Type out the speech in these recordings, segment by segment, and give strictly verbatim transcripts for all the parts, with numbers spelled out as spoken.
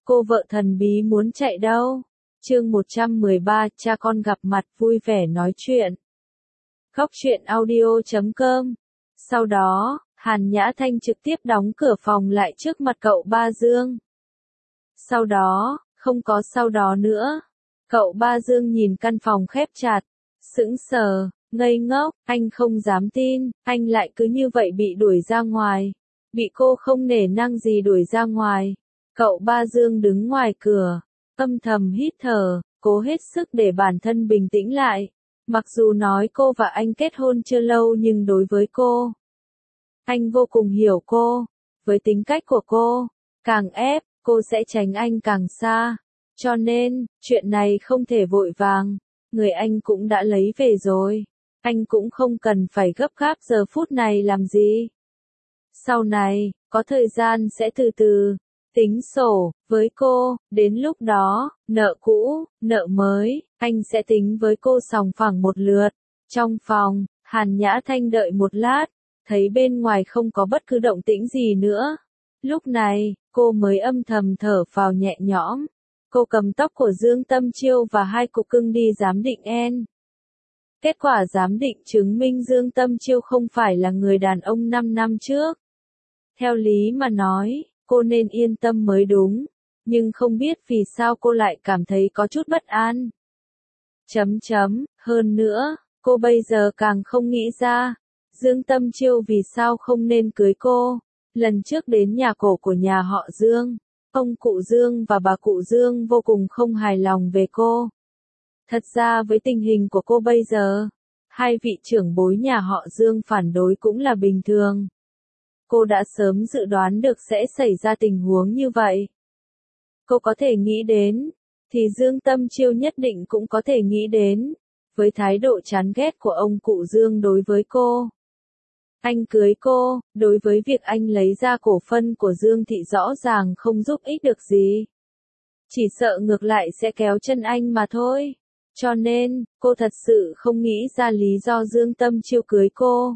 Cô vợ thần bí muốn chạy đâu? Chương một trăm mười ba, cha con gặp mặt vui vẻ nói chuyện. Góc truyện audio chấm com. Sau đó, Hàn Nhã Thanh trực tiếp đóng cửa phòng lại trước mặt cậu Ba Dương. Sau đó, không có sau đó nữa. Cậu Ba Dương nhìn căn phòng khép chặt, sững sờ, ngây ngốc, anh không dám tin, anh lại cứ như vậy bị đuổi ra ngoài. Bị cô không nể nang gì đuổi ra ngoài. Cậu Ba Dương đứng ngoài cửa, âm thầm hít thở, cố hết sức để bản thân bình tĩnh lại. Mặc dù nói cô và anh kết hôn chưa lâu nhưng đối với cô, anh vô cùng hiểu cô. Với tính cách của cô, càng ép, cô sẽ tránh anh càng xa. Cho nên, chuyện này không thể vội vàng. Người anh cũng đã lấy về rồi. Anh cũng không cần phải gấp gáp giờ phút này làm gì. Sau này, có thời gian sẽ từ từ tính sổ với cô, đến lúc đó, nợ cũ, nợ mới, anh sẽ tính với cô sòng phẳng một lượt. Trong phòng, Hàn Nhã Thanh đợi một lát, thấy bên ngoài không có bất cứ động tĩnh gì nữa. Lúc này, cô mới âm thầm thở phào nhẹ nhõm. Cô cầm tóc của Dương Tâm Chiêu và hai cục cưng đi giám định en. Kết quả giám định chứng minh Dương Tâm Chiêu không phải là người đàn ông năm năm trước. Theo lý mà nói, cô nên yên tâm mới đúng, nhưng không biết vì sao cô lại cảm thấy có chút bất an. Chấm chấm, hơn nữa, cô bây giờ càng không nghĩ ra, Dương Tâm Chiêu vì sao không nên cưới cô. Lần trước đến nhà cổ của nhà họ Dương, ông cụ Dương và bà cụ Dương vô cùng không hài lòng về cô. Thật ra với tình hình của cô bây giờ, hai vị trưởng bối nhà họ Dương phản đối cũng là bình thường. Cô đã sớm dự đoán được sẽ xảy ra tình huống như vậy. Cô có thể nghĩ đến, thì Dương Tâm Chiêu nhất định cũng có thể nghĩ đến, với thái độ chán ghét của ông cụ Dương đối với cô. Anh cưới cô, đối với việc anh lấy ra cổ phân của Dương Thị rõ ràng không giúp ích được gì. Chỉ sợ ngược lại sẽ kéo chân anh mà thôi. Cho nên, cô thật sự không nghĩ ra lý do Dương Tâm Chiêu cưới cô.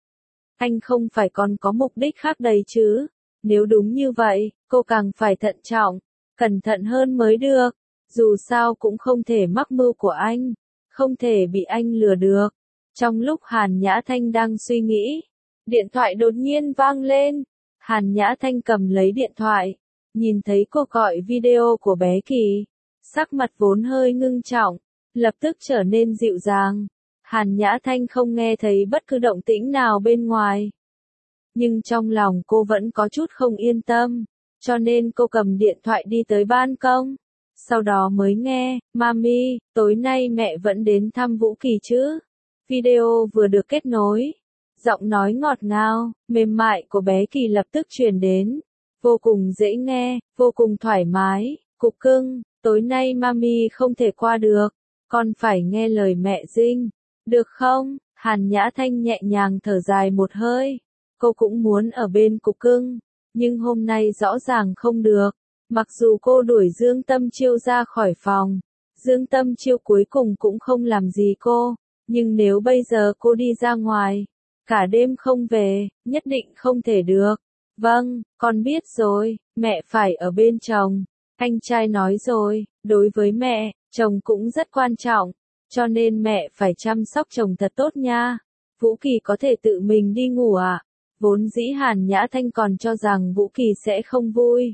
Anh không phải còn có mục đích khác đây chứ. Nếu đúng như vậy, cô càng phải thận trọng, cẩn thận hơn mới được. Dù sao cũng không thể mắc mưu của anh, không thể bị anh lừa được. Trong lúc Hàn Nhã Thanh đang suy nghĩ, điện thoại đột nhiên vang lên. Hàn Nhã Thanh cầm lấy điện thoại, nhìn thấy cuộc gọi video của bé Kỳ. Sắc mặt vốn hơi ngưng trọng, lập tức trở nên dịu dàng. Hàn Nhã Thanh không nghe thấy bất cứ động tĩnh nào bên ngoài. Nhưng trong lòng cô vẫn có chút không yên tâm, cho nên cô cầm điện thoại đi tới ban công. Sau đó mới nghe, Mami, tối nay mẹ vẫn đến thăm Vũ Kỳ chứ? Video vừa được kết nối. Giọng nói ngọt ngào, mềm mại của bé Kỳ lập tức truyền đến. Vô cùng dễ nghe, vô cùng thoải mái. Cục cưng, tối nay Mami không thể qua được. Con phải nghe lời mẹ dinh. Được không? Hàn Nhã Thanh nhẹ nhàng thở dài một hơi. Cô cũng muốn ở bên cục cưng, nhưng hôm nay rõ ràng không được. Mặc dù cô đuổi Dương Tâm Chiêu ra khỏi phòng, Dương Tâm Chiêu cuối cùng cũng không làm gì cô. Nhưng nếu bây giờ cô đi ra ngoài, cả đêm không về, nhất định không thể được. Vâng, con biết rồi, mẹ phải ở bên chồng. Anh trai nói rồi, đối với mẹ, chồng cũng rất quan trọng. Cho nên mẹ phải chăm sóc chồng thật tốt nha. Vũ Kỳ có thể tự mình đi ngủ à? Vốn dĩ Hàn Nhã Thanh còn cho rằng Vũ Kỳ sẽ không vui,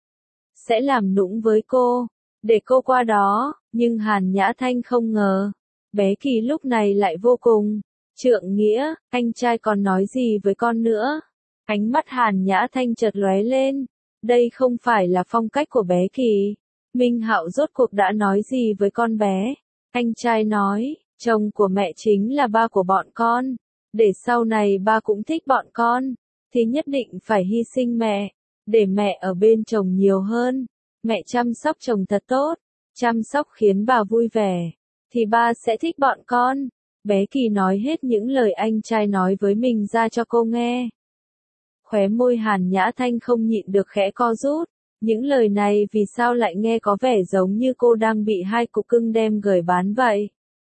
sẽ làm nũng với cô, để cô qua đó, nhưng Hàn Nhã Thanh không ngờ. Bé Kỳ lúc này lại vô cùng trượng nghĩa, anh trai còn nói gì với con nữa? Ánh mắt Hàn Nhã Thanh chợt lóe lên. Đây không phải là phong cách của bé Kỳ. Minh Hạo rốt cuộc đã nói gì với con bé? Anh trai nói, chồng của mẹ chính là ba của bọn con. Để sau này ba cũng thích bọn con, thì nhất định phải hy sinh mẹ, để mẹ ở bên chồng nhiều hơn. Mẹ chăm sóc chồng thật tốt, chăm sóc khiến bà vui vẻ, thì ba sẽ thích bọn con. Bé Kỳ nói hết những lời anh trai nói với mình ra cho cô nghe. Khóe môi Hàn Nhã Thanh không nhịn được khẽ co rút. Những lời này vì sao lại nghe có vẻ giống như cô đang bị hai cục cưng đem gửi bán vậy?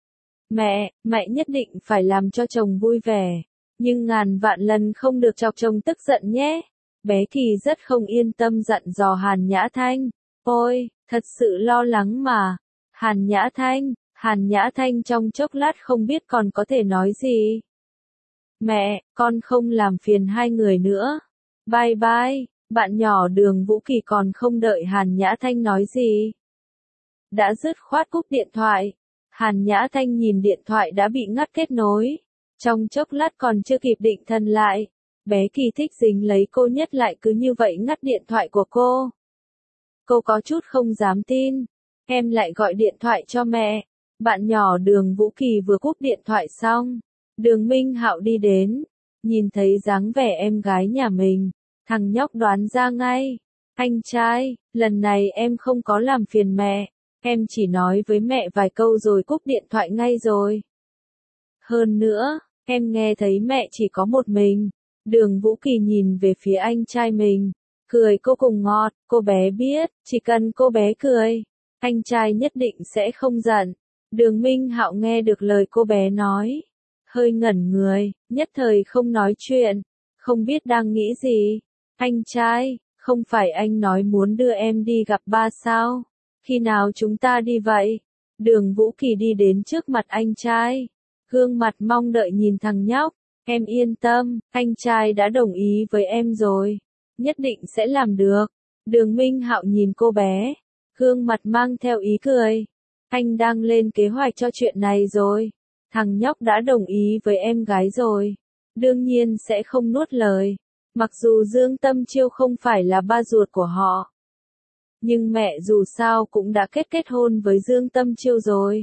Mẹ, mẹ nhất định phải làm cho chồng vui vẻ, nhưng ngàn vạn lần không được chọc chồng tức giận nhé. Bé Kỳ rất không yên tâm dặn dò Hàn Nhã Thanh. Ôi, thật sự lo lắng mà. Hàn Nhã Thanh, Hàn Nhã Thanh trong chốc lát không biết còn có thể nói gì. Mẹ, con không làm phiền hai người nữa. Bye bye, bạn nhỏ Đường Vũ Kỳ còn không đợi Hàn Nhã Thanh nói gì. Đã dứt khoát cúp điện thoại. Hàn Nhã Thanh nhìn điện thoại đã bị ngắt kết nối. Trong chốc lát còn chưa kịp định thần lại. Bé Kỳ Thích dính lấy cô nhất lại cứ như vậy ngắt điện thoại của cô. Cô có chút không dám tin. Em lại gọi điện thoại cho mẹ. Bạn nhỏ Đường Vũ Kỳ vừa cúp điện thoại xong. Đường Minh Hạo đi đến. Nhìn thấy dáng vẻ em gái nhà mình. Thằng nhóc đoán ra ngay. Anh trai, lần này em không có làm phiền mẹ. Em chỉ nói với mẹ vài câu rồi cúp điện thoại ngay rồi. Hơn nữa, em nghe thấy mẹ chỉ có một mình. Đường Vũ Kỳ nhìn về phía anh trai mình. Cười cô cùng ngọt, cô bé biết, chỉ cần cô bé cười, anh trai nhất định sẽ không giận. Đường Minh Hạo nghe được lời cô bé nói. Hơi ngẩn người, nhất thời không nói chuyện. Không biết đang nghĩ gì. Anh trai, không phải anh nói muốn đưa em đi gặp ba sao? Khi nào chúng ta đi vậy? Đường Vũ Kỳ đi đến trước mặt anh trai. Gương mặt mong đợi nhìn thằng nhóc. Em yên tâm, anh trai đã đồng ý với em rồi. Nhất định sẽ làm được. Đường Minh Hạo nhìn cô bé. Gương mặt mang theo ý cười. Anh đang lên kế hoạch cho chuyện này rồi. Thằng nhóc đã đồng ý với em gái rồi. Đương nhiên sẽ không nuốt lời. Mặc dù Dương Tâm Chiêu không phải là ba ruột của họ. Nhưng mẹ dù sao cũng đã kết kết hôn với Dương Tâm Chiêu rồi.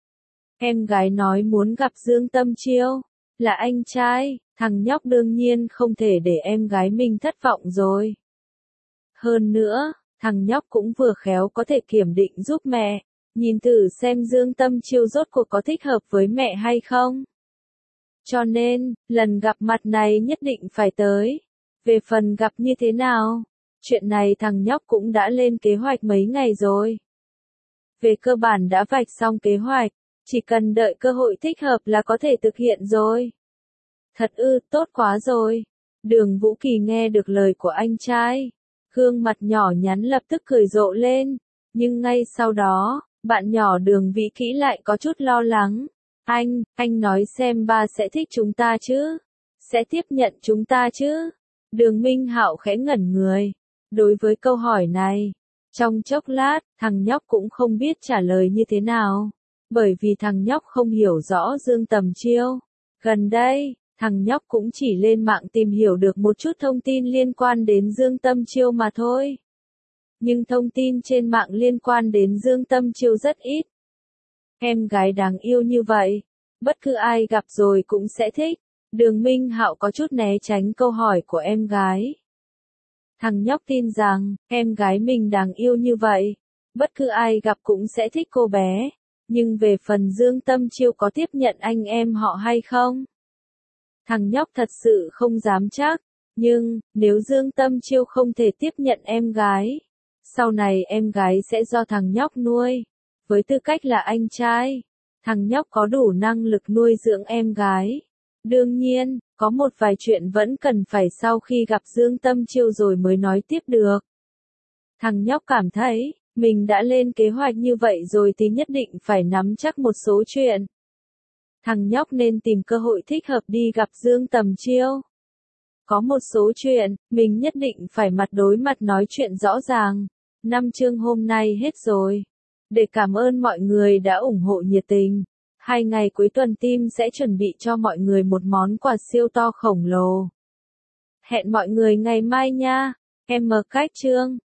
Em gái nói muốn gặp Dương Tâm Chiêu. Là anh trai, thằng nhóc đương nhiên không thể để em gái mình thất vọng rồi. Hơn nữa, thằng nhóc cũng vừa khéo có thể kiểm định giúp mẹ. Nhìn thử xem Dương Tâm Chiêu rốt cuộc có thích hợp với mẹ hay không. Cho nên, lần gặp mặt này nhất định phải tới. Về phần gặp như thế nào, chuyện này thằng nhóc cũng đã lên kế hoạch mấy ngày rồi. Về cơ bản đã vạch xong kế hoạch, chỉ cần đợi cơ hội thích hợp là có thể thực hiện rồi. Thật ư, tốt quá rồi. Đường Vũ Kỳ nghe được lời của anh trai. Gương mặt nhỏ nhắn lập tức cười rộ lên. Nhưng ngay sau đó, bạn nhỏ Đường Vĩ Kỹ lại có chút lo lắng. Anh, anh nói xem ba sẽ thích chúng ta chứ? Sẽ tiếp nhận chúng ta chứ? Đường Minh Hạo khẽ ngẩn người. Đối với câu hỏi này, trong chốc lát, thằng nhóc cũng không biết trả lời như thế nào. Bởi vì thằng nhóc không hiểu rõ Dương Tầm Chiêu. Gần đây, thằng nhóc cũng chỉ lên mạng tìm hiểu được một chút thông tin liên quan đến Dương Tâm Chiêu mà thôi. Nhưng thông tin trên mạng liên quan đến Dương Tâm Chiêu rất ít. Em gái đáng yêu như vậy, bất cứ ai gặp rồi cũng sẽ thích. Đường Minh Hạo có chút né tránh câu hỏi của em gái. Thằng nhóc tin rằng, em gái mình đáng yêu như vậy, bất cứ ai gặp cũng sẽ thích cô bé. Nhưng về phần Dương Tâm Chiêu có tiếp nhận anh em họ hay không? Thằng nhóc thật sự không dám chắc. Nhưng, nếu Dương Tâm Chiêu không thể tiếp nhận em gái, sau này em gái sẽ do thằng nhóc nuôi. Với tư cách là anh trai, thằng nhóc có đủ năng lực nuôi dưỡng em gái. Đương nhiên, có một vài chuyện vẫn cần phải sau khi gặp Dương Tâm Chiêu rồi mới nói tiếp được. Thằng nhóc cảm thấy, mình đã lên kế hoạch như vậy rồi thì nhất định phải nắm chắc một số chuyện. Thằng nhóc nên tìm cơ hội thích hợp đi gặp Dương Tầm Chiêu. Có một số chuyện, mình nhất định phải mặt đối mặt nói chuyện rõ ràng. Năm chương hôm nay hết rồi. Để cảm ơn mọi người đã ủng hộ nhiệt tình. Hai ngày cuối tuần team sẽ chuẩn bị cho mọi người một món quà siêu to khổng lồ. Hẹn mọi người ngày mai nha. Em mở cách chương.